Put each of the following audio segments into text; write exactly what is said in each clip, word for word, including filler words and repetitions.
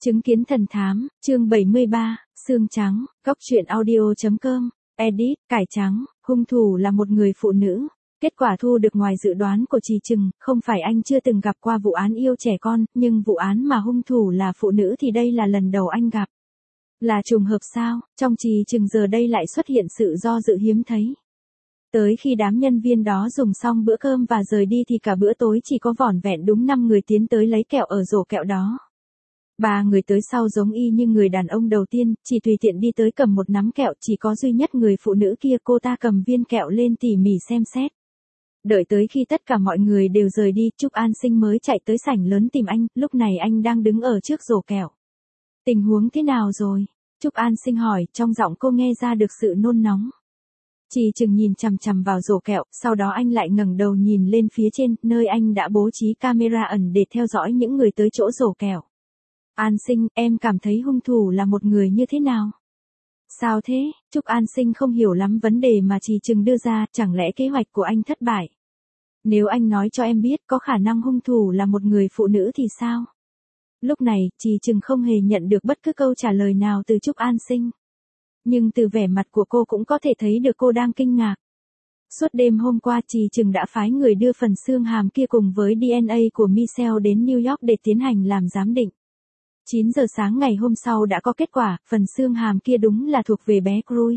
Chứng kiến thần thám, chương bảy mươi ba, xương trắng, góc truyện audio chấm com, edit, cải trắng, hung thủ là một người phụ nữ. Kết quả thu được ngoài dự đoán của Trì Trừng, không phải anh chưa từng gặp qua vụ án yêu trẻ con, nhưng vụ án mà hung thủ là phụ nữ thì đây là lần đầu anh gặp. Là trùng hợp sao, trong Trì Trừng giờ đây lại xuất hiện sự do dự hiếm thấy. Tới khi đám nhân viên đó dùng xong bữa cơm và rời đi thì cả bữa tối chỉ có vỏn vẹn đúng năm người tiến tới lấy kẹo ở rổ kẹo đó. Ba người tới sau giống y như người đàn ông đầu tiên, chỉ tùy tiện đi tới cầm một nắm kẹo, chỉ có duy nhất người phụ nữ kia cô ta cầm viên kẹo lên tỉ mỉ xem xét. Đợi tới khi tất cả mọi người đều rời đi, Trúc An Sinh mới chạy tới sảnh lớn tìm anh, lúc này anh đang đứng ở trước rổ kẹo. Tình huống thế nào rồi? Trúc An Sinh hỏi, trong giọng cô nghe ra được sự nôn nóng. Trì Trừng nhìn chằm chằm vào rổ kẹo, sau đó anh lại ngẩng đầu nhìn lên phía trên, nơi anh đã bố trí camera ẩn để theo dõi những người tới chỗ rổ kẹo. An Sinh, em cảm thấy hung thủ là một người như thế nào? Sao thế? Trúc An Sinh không hiểu lắm vấn đề mà Trì Trừng đưa ra, chẳng lẽ kế hoạch của anh thất bại? Nếu anh nói cho em biết có khả năng hung thủ là một người phụ nữ thì sao? Lúc này, Trì Trừng không hề nhận được bất cứ câu trả lời nào từ Trúc An Sinh. Nhưng từ vẻ mặt của cô cũng có thể thấy được cô đang kinh ngạc. Suốt đêm hôm qua Trì Trừng đã phái người đưa phần xương hàm kia cùng với đê en a của Michelle đến New York để tiến hành làm giám định. chín giờ sáng ngày hôm sau đã có kết quả, phần xương hàm kia đúng là thuộc về bé Crui.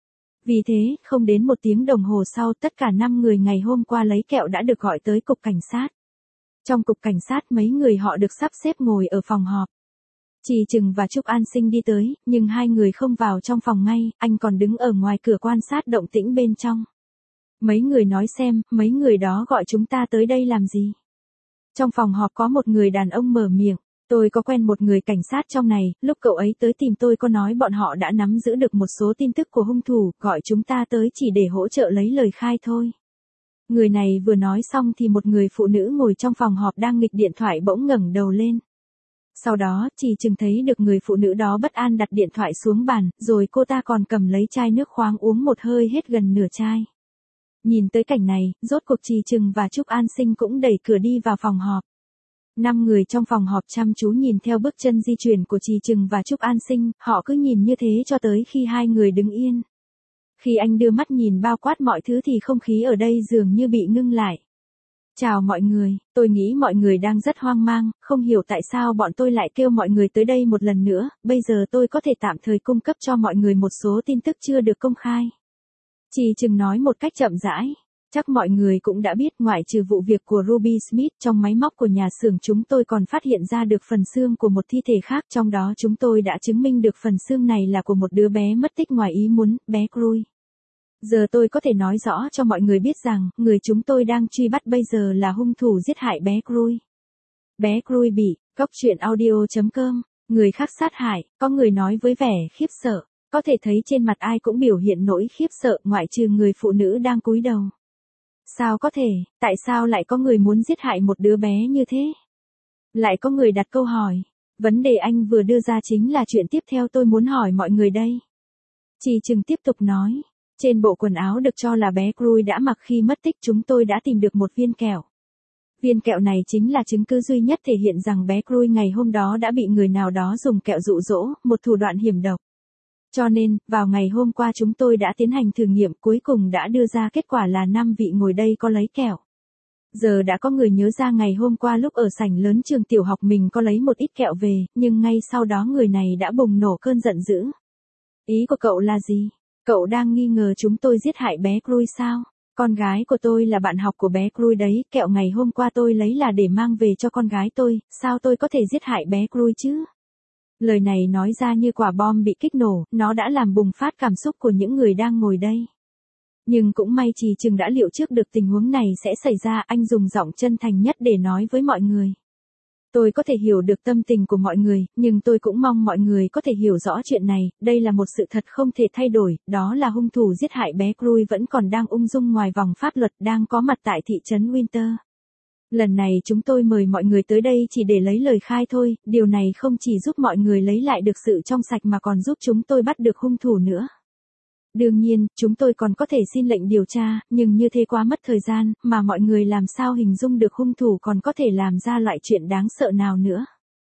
Vì thế, không đến một tiếng đồng hồ sau tất cả năm người ngày hôm qua lấy kẹo đã được gọi tới cục cảnh sát. Trong cục cảnh sát mấy người họ được sắp xếp ngồi ở phòng họp. Trì Trừng và Trúc An Sinh đi tới, nhưng hai người không vào trong phòng ngay, anh còn đứng ở ngoài cửa quan sát động tĩnh bên trong. Mấy người nói xem, mấy người đó gọi chúng ta tới đây làm gì? Trong phòng họp có một người đàn ông mở miệng. Tôi có quen một người cảnh sát trong này, lúc cậu ấy tới tìm tôi có nói bọn họ đã nắm giữ được một số tin tức của hung thủ, gọi chúng ta tới chỉ để hỗ trợ lấy lời khai thôi. Người này vừa nói xong thì một người phụ nữ ngồi trong phòng họp đang nghịch điện thoại bỗng ngẩng đầu lên. Sau đó, Trì Trừng thấy được người phụ nữ đó bất an đặt điện thoại xuống bàn, rồi cô ta còn cầm lấy chai nước khoáng uống một hơi hết gần nửa chai. Nhìn tới cảnh này, rốt cuộc Trì Trừng và Trúc An Sinh cũng đẩy cửa đi vào phòng họp. Năm người trong phòng họp chăm chú nhìn theo bước chân di chuyển của Trì Trừng và Trúc An Sinh, họ cứ nhìn như thế cho tới khi hai người đứng yên. Khi anh đưa mắt nhìn bao quát mọi thứ thì không khí ở đây dường như bị ngưng lại. Chào mọi người, tôi nghĩ mọi người đang rất hoang mang, không hiểu tại sao bọn tôi lại kêu mọi người tới đây một lần nữa, bây giờ tôi có thể tạm thời cung cấp cho mọi người một số tin tức chưa được công khai. Trì Trừng nói một cách chậm rãi. Chắc mọi người cũng đã biết ngoại trừ vụ việc của Ruby Smith trong máy móc của nhà xưởng chúng tôi còn phát hiện ra được phần xương của một thi thể khác, trong đó chúng tôi đã chứng minh được phần xương này là của một đứa bé mất tích ngoài ý muốn, bé Crui. Giờ tôi có thể nói rõ cho mọi người biết rằng, người chúng tôi đang truy bắt bây giờ là hung thủ giết hại bé Crui. Bé Crui bị, góc truyện audio chấm com, người khác sát hại, có người nói với vẻ khiếp sợ, có thể thấy trên mặt ai cũng biểu hiện nỗi khiếp sợ ngoại trừ người phụ nữ đang cúi đầu. Sao có thể, tại sao lại có người muốn giết hại một đứa bé như thế? Lại có người đặt câu hỏi. Vấn đề anh vừa đưa ra chính là chuyện tiếp theo tôi muốn hỏi mọi người đây. Trì Trừng tiếp tục nói. Trên bộ quần áo được cho là bé Crui đã mặc khi mất tích chúng tôi đã tìm được một viên kẹo. Viên kẹo này chính là chứng cứ duy nhất thể hiện rằng bé Crui ngày hôm đó đã bị người nào đó dùng kẹo dụ dỗ, một thủ đoạn hiểm độc. Cho nên, vào ngày hôm qua chúng tôi đã tiến hành thử nghiệm cuối cùng đã đưa ra kết quả là năm vị ngồi đây có lấy kẹo. Giờ đã có người nhớ ra ngày hôm qua lúc ở sảnh lớn trường tiểu học mình có lấy một ít kẹo về, nhưng ngay sau đó người này đã bùng nổ cơn giận dữ. Ý của cậu là gì? Cậu đang nghi ngờ chúng tôi giết hại bé Crui sao? Con gái của tôi là bạn học của bé Crui đấy, kẹo ngày hôm qua tôi lấy là để mang về cho con gái tôi, sao tôi có thể giết hại bé Crui chứ? Lời này nói ra như quả bom bị kích nổ, nó đã làm bùng phát cảm xúc của những người đang ngồi đây. Nhưng cũng may Trì Trừng đã liệu trước được tình huống này sẽ xảy ra, anh dùng giọng chân thành nhất để nói với mọi người. Tôi có thể hiểu được tâm tình của mọi người, nhưng tôi cũng mong mọi người có thể hiểu rõ chuyện này, đây là một sự thật không thể thay đổi, đó là hung thủ giết hại bé Crui vẫn còn đang ung dung ngoài vòng pháp luật, đang có mặt tại thị trấn Winter. Lần này chúng tôi mời mọi người tới đây chỉ để lấy lời khai thôi, điều này không chỉ giúp mọi người lấy lại được sự trong sạch mà còn giúp chúng tôi bắt được hung thủ nữa. Đương nhiên, chúng tôi còn có thể xin lệnh điều tra, nhưng như thế quá mất thời gian, mà mọi người làm sao hình dung được hung thủ còn có thể làm ra loại chuyện đáng sợ nào nữa.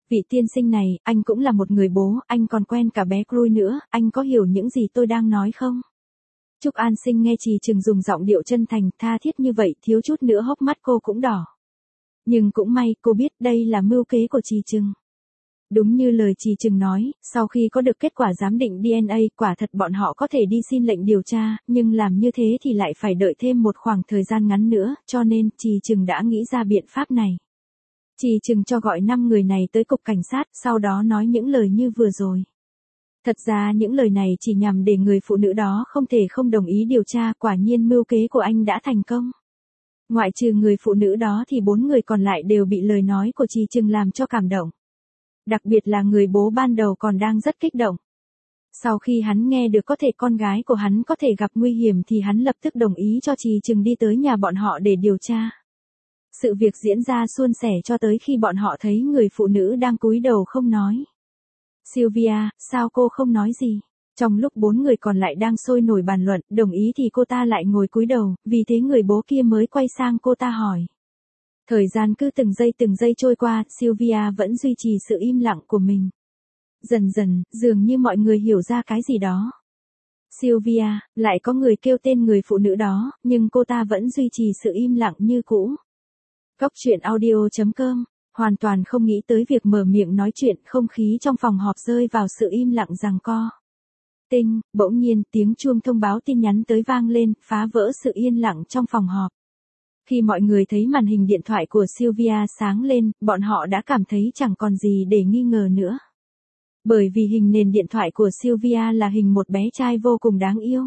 Vị tiên sinh này, anh cũng là một người bố, anh còn quen cả bé Crui nữa, anh có hiểu những gì tôi đang nói không? Trúc An Sinh nghe Trì Trừng dùng giọng điệu chân thành, tha thiết như vậy, thiếu chút nữa hốc mắt cô cũng đỏ. Nhưng cũng may, cô biết đây là mưu kế của Trì Trừng. Đúng như lời Trì Trừng nói, sau khi có được kết quả giám định đê en a, quả thật bọn họ có thể đi xin lệnh điều tra, nhưng làm như thế thì lại phải đợi thêm một khoảng thời gian ngắn nữa, cho nên Trì Trừng đã nghĩ ra biện pháp này. Trì Trừng cho gọi năm người này tới cục cảnh sát, sau đó nói những lời như vừa rồi. Thật ra những lời này chỉ nhằm để người phụ nữ đó không thể không đồng ý điều tra, quả nhiên mưu kế của anh đã thành công. Ngoại trừ người phụ nữ đó thì bốn người còn lại đều bị lời nói của Trì Trừng làm cho cảm động. Đặc biệt là người bố ban đầu còn đang rất kích động. Sau khi hắn nghe được có thể con gái của hắn có thể gặp nguy hiểm thì hắn lập tức đồng ý cho Trì Trừng đi tới nhà bọn họ để điều tra. Sự việc diễn ra suôn sẻ cho tới khi bọn họ thấy người phụ nữ đang cúi đầu không nói. Sylvia, sao cô không nói gì? Trong lúc bốn người còn lại đang sôi nổi bàn luận, đồng ý thì cô ta lại ngồi cúi đầu, vì thế người bố kia mới quay sang cô ta hỏi. Thời gian cứ từng giây từng giây trôi qua, Sylvia vẫn duy trì sự im lặng của mình. Dần dần, dường như mọi người hiểu ra cái gì đó. Sylvia, lại có người kêu tên người phụ nữ đó, nhưng cô ta vẫn duy trì sự im lặng như cũ. Góc truyện audio chấm com, hoàn toàn không nghĩ tới việc mở miệng nói chuyện, không khí trong phòng họp rơi vào sự im lặng giằng co. Tinh, bỗng nhiên tiếng chuông thông báo tin nhắn tới vang lên, phá vỡ sự yên lặng trong phòng họp. Khi mọi người thấy màn hình điện thoại của Sylvia sáng lên, bọn họ đã cảm thấy chẳng còn gì để nghi ngờ nữa. Bởi vì hình nền điện thoại của Sylvia là hình một bé trai vô cùng đáng yêu.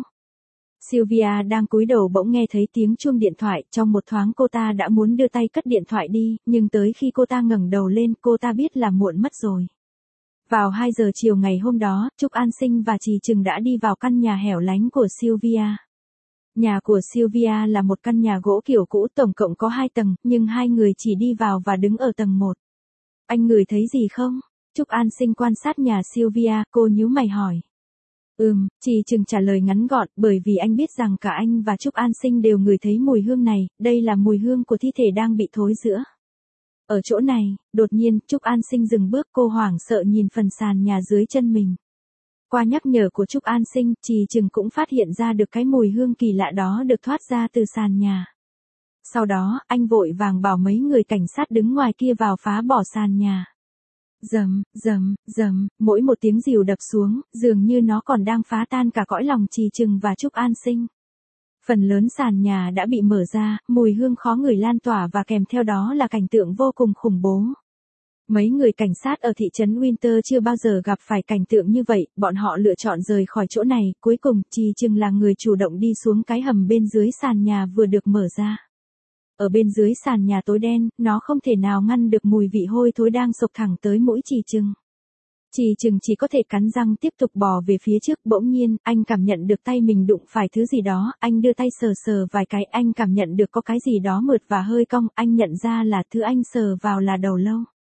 Sylvia đang cúi đầu bỗng nghe thấy tiếng chuông điện thoại, trong một thoáng cô ta đã muốn đưa tay cất điện thoại đi, nhưng tới khi cô ta ngẩng đầu lên, cô ta biết là muộn mất rồi. Vào hai giờ chiều ngày hôm đó, Trúc An Sinh và Trì Trừng đã đi vào căn nhà hẻo lánh của Sylvia. Nhà của Sylvia là một căn nhà gỗ kiểu cũ, tổng cộng có hai tầng, nhưng hai người chỉ đi vào và đứng ở tầng một. Anh ngửi thấy gì không? Trúc An Sinh quan sát nhà Sylvia, cô nhíu mày hỏi. Ừm, Trì Trừng trả lời ngắn gọn, bởi vì anh biết rằng cả anh và Trúc An Sinh đều ngửi thấy mùi hương này, đây là mùi hương của thi thể đang bị thối rữa. Ở chỗ này, đột nhiên, Trúc An Sinh dừng bước, cô hoảng sợ nhìn phần sàn nhà dưới chân mình. Qua nhắc nhở của Trúc An Sinh, Trì Trừng cũng phát hiện ra được cái mùi hương kỳ lạ đó được thoát ra từ sàn nhà. Sau đó, anh vội vàng bảo mấy người cảnh sát đứng ngoài kia vào phá bỏ sàn nhà. Rầm, rầm, rầm, mỗi một tiếng rìu đập xuống, dường như nó còn đang phá tan cả cõi lòng Trì Trừng và Trúc An Sinh. Phần lớn sàn nhà đã bị mở ra, mùi hương khó ngửi lan tỏa và kèm theo đó là cảnh tượng vô cùng khủng bố. Mấy người cảnh sát ở thị trấn Winter chưa bao giờ gặp phải cảnh tượng như vậy, bọn họ lựa chọn rời khỏi chỗ này, cuối cùng Trì Trừng là người chủ động đi xuống cái hầm bên dưới sàn nhà vừa được mở ra. Ở bên dưới sàn nhà tối đen, nó không thể nào ngăn được mùi vị hôi thối đang xộc thẳng tới mũi Trì Trừng. Trì Trừng chỉ có thể cắn răng tiếp tục bò về phía trước, bỗng nhiên, anh cảm nhận được tay mình đụng phải thứ gì đó, anh đưa tay sờ sờ vài cái, anh cảm nhận được có cái gì đó mượt và hơi cong, anh nhận ra là thứ anh sờ vào là đầu lâu.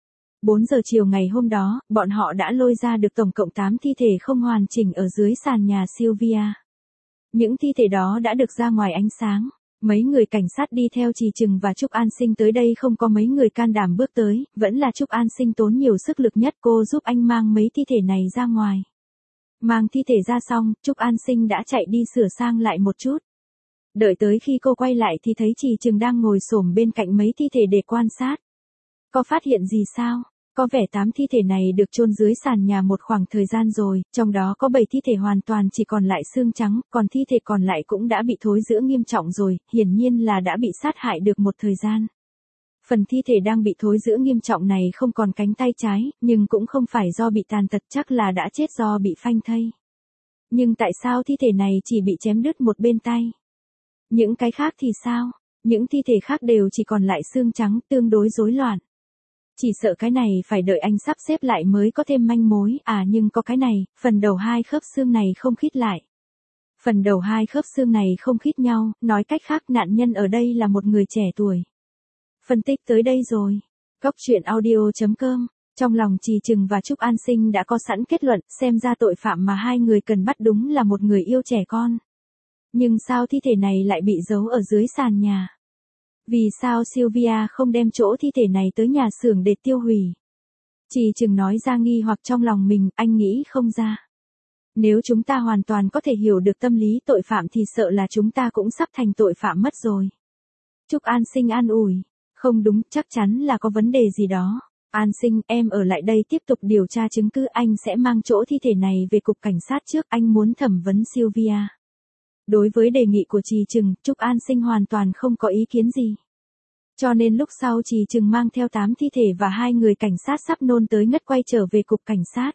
bốn giờ chiều ngày hôm đó, bọn họ đã lôi ra được tổng cộng tám thi thể không hoàn chỉnh ở dưới sàn nhà Sylvia. Những thi thể đó đã được ra ngoài ánh sáng. Mấy người cảnh sát đi theo Trì Trừng và Trúc An Sinh tới đây không có mấy người can đảm bước tới, vẫn là Trúc An Sinh tốn nhiều sức lực nhất, cô giúp anh mang mấy thi thể này ra ngoài. Mang thi thể ra xong, Trúc An Sinh đã chạy đi sửa sang lại một chút. Đợi tới khi cô quay lại thì thấy Trì Trừng đang ngồi xổm bên cạnh mấy thi thể để quan sát. Có phát hiện gì sao? Có vẻ tám thi thể này được chôn dưới sàn nhà một khoảng thời gian rồi, trong đó có bảy thi thể hoàn toàn chỉ còn lại xương trắng, còn thi thể còn lại cũng đã bị thối rữa nghiêm trọng rồi, hiển nhiên là đã bị sát hại được một thời gian. Phần thi thể đang bị thối rữa nghiêm trọng này không còn cánh tay trái, nhưng cũng không phải do bị tàn tật, chắc là đã chết do bị phanh thây. Nhưng tại sao thi thể này chỉ bị chém đứt một bên tay? Những cái khác thì sao? Những thi thể khác đều chỉ còn lại xương trắng, tương đối rối loạn. Chỉ sợ cái này phải đợi anh sắp xếp lại mới có thêm manh mối, à nhưng có cái này, phần đầu hai khớp xương này không khít lại. Phần đầu hai khớp xương này không khít nhau, nói cách khác nạn nhân ở đây là một người trẻ tuổi. Phân tích tới đây rồi. Góc truyện audio chấm com, trong lòng Trì Trừng và Trúc An Sinh đã có sẵn kết luận, xem ra tội phạm mà hai người cần bắt đúng là một người yêu trẻ con. Nhưng sao thi thể này lại bị giấu ở dưới sàn nhà? Vì sao Sylvia không đem chỗ thi thể này tới nhà xưởng để tiêu hủy? Trì Trừng nói ra nghi hoặc trong lòng mình, anh nghĩ không ra. Nếu chúng ta hoàn toàn có thể hiểu được tâm lý tội phạm thì sợ là chúng ta cũng sắp thành tội phạm mất rồi. Trúc An Sinh an ủi. Không đúng, chắc chắn là có vấn đề gì đó. An Sinh, em ở lại đây tiếp tục điều tra chứng cứ, anh sẽ mang chỗ thi thể này về cục cảnh sát trước, anh muốn thẩm vấn Sylvia. Đối với đề nghị của Trì Trừng, Trúc An Sinh hoàn toàn không có ý kiến gì. Cho nên lúc sau Trì Trừng mang theo tám thi thể và hai người cảnh sát sắp nôn tới ngất quay trở về cục cảnh sát.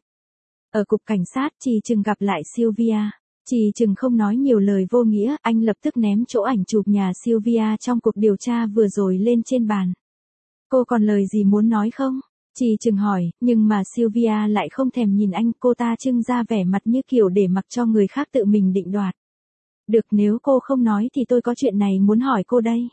Ở cục cảnh sát, Trì Trừng gặp lại Sylvia. Trì Trừng không nói nhiều lời vô nghĩa, anh lập tức ném chỗ ảnh chụp nhà Sylvia trong cuộc điều tra vừa rồi lên trên bàn. Cô còn lời gì muốn nói không? Trì Trừng hỏi, nhưng mà Sylvia lại không thèm nhìn anh, cô ta trưng ra vẻ mặt như kiểu để mặc cho người khác tự mình định đoạt. Được, nếu cô không nói thì tôi có chuyện này muốn hỏi cô đây.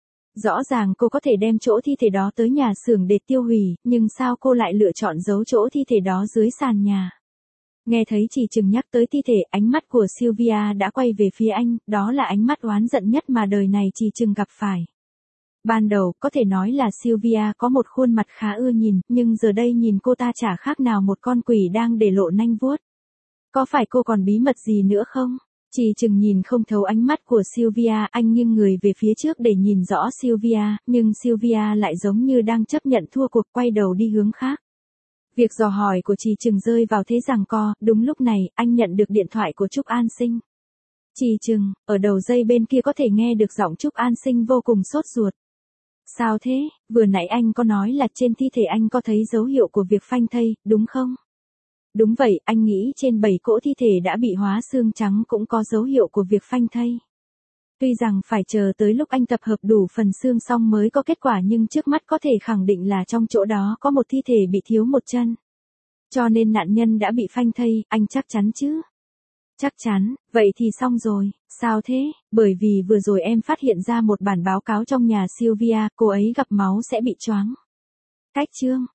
Rõ ràng cô có thể đem chỗ thi thể đó tới nhà xưởng để tiêu hủy, nhưng sao cô lại lựa chọn giấu chỗ thi thể đó dưới sàn nhà? Nghe thấy Trì Trừng nhắc tới thi thể, ánh mắt của Sylvia đã quay về phía anh, đó là ánh mắt oán giận nhất mà đời này Trì Trừng gặp phải. Ban đầu, có thể nói là Sylvia có một khuôn mặt khá ưa nhìn, nhưng giờ đây nhìn cô ta chả khác nào một con quỷ đang để lộ nanh vuốt. Có phải cô còn bí mật gì nữa không? Trì Trừng nhìn không thấu ánh mắt của Sylvia, anh nghiêng người về phía trước để nhìn rõ Sylvia, nhưng Sylvia lại giống như đang chấp nhận thua cuộc, quay đầu đi hướng khác. Việc dò hỏi của Trì Trừng rơi vào thế giằng co, đúng lúc này, anh nhận được điện thoại của Trúc An Sinh. Trì Trừng, ở đầu dây bên kia có thể nghe được giọng Trúc An Sinh vô cùng sốt ruột. Sao thế, vừa nãy anh có nói là trên thi thể anh có thấy dấu hiệu của việc phanh thây, đúng không? Đúng vậy, anh nghĩ trên bảy cỗ thi thể đã bị hóa xương trắng cũng có dấu hiệu của việc phanh thây. Tuy rằng phải chờ tới lúc anh tập hợp đủ phần xương xong mới có kết quả, nhưng trước mắt có thể khẳng định là trong chỗ đó có một thi thể bị thiếu một chân. Cho nên nạn nhân đã bị phanh thây, anh chắc chắn chứ? Chắc chắn, vậy thì xong rồi, sao thế? Bởi vì vừa rồi em phát hiện ra một bản báo cáo trong nhà Sylvia, cô ấy gặp máu sẽ bị choáng. Cách chương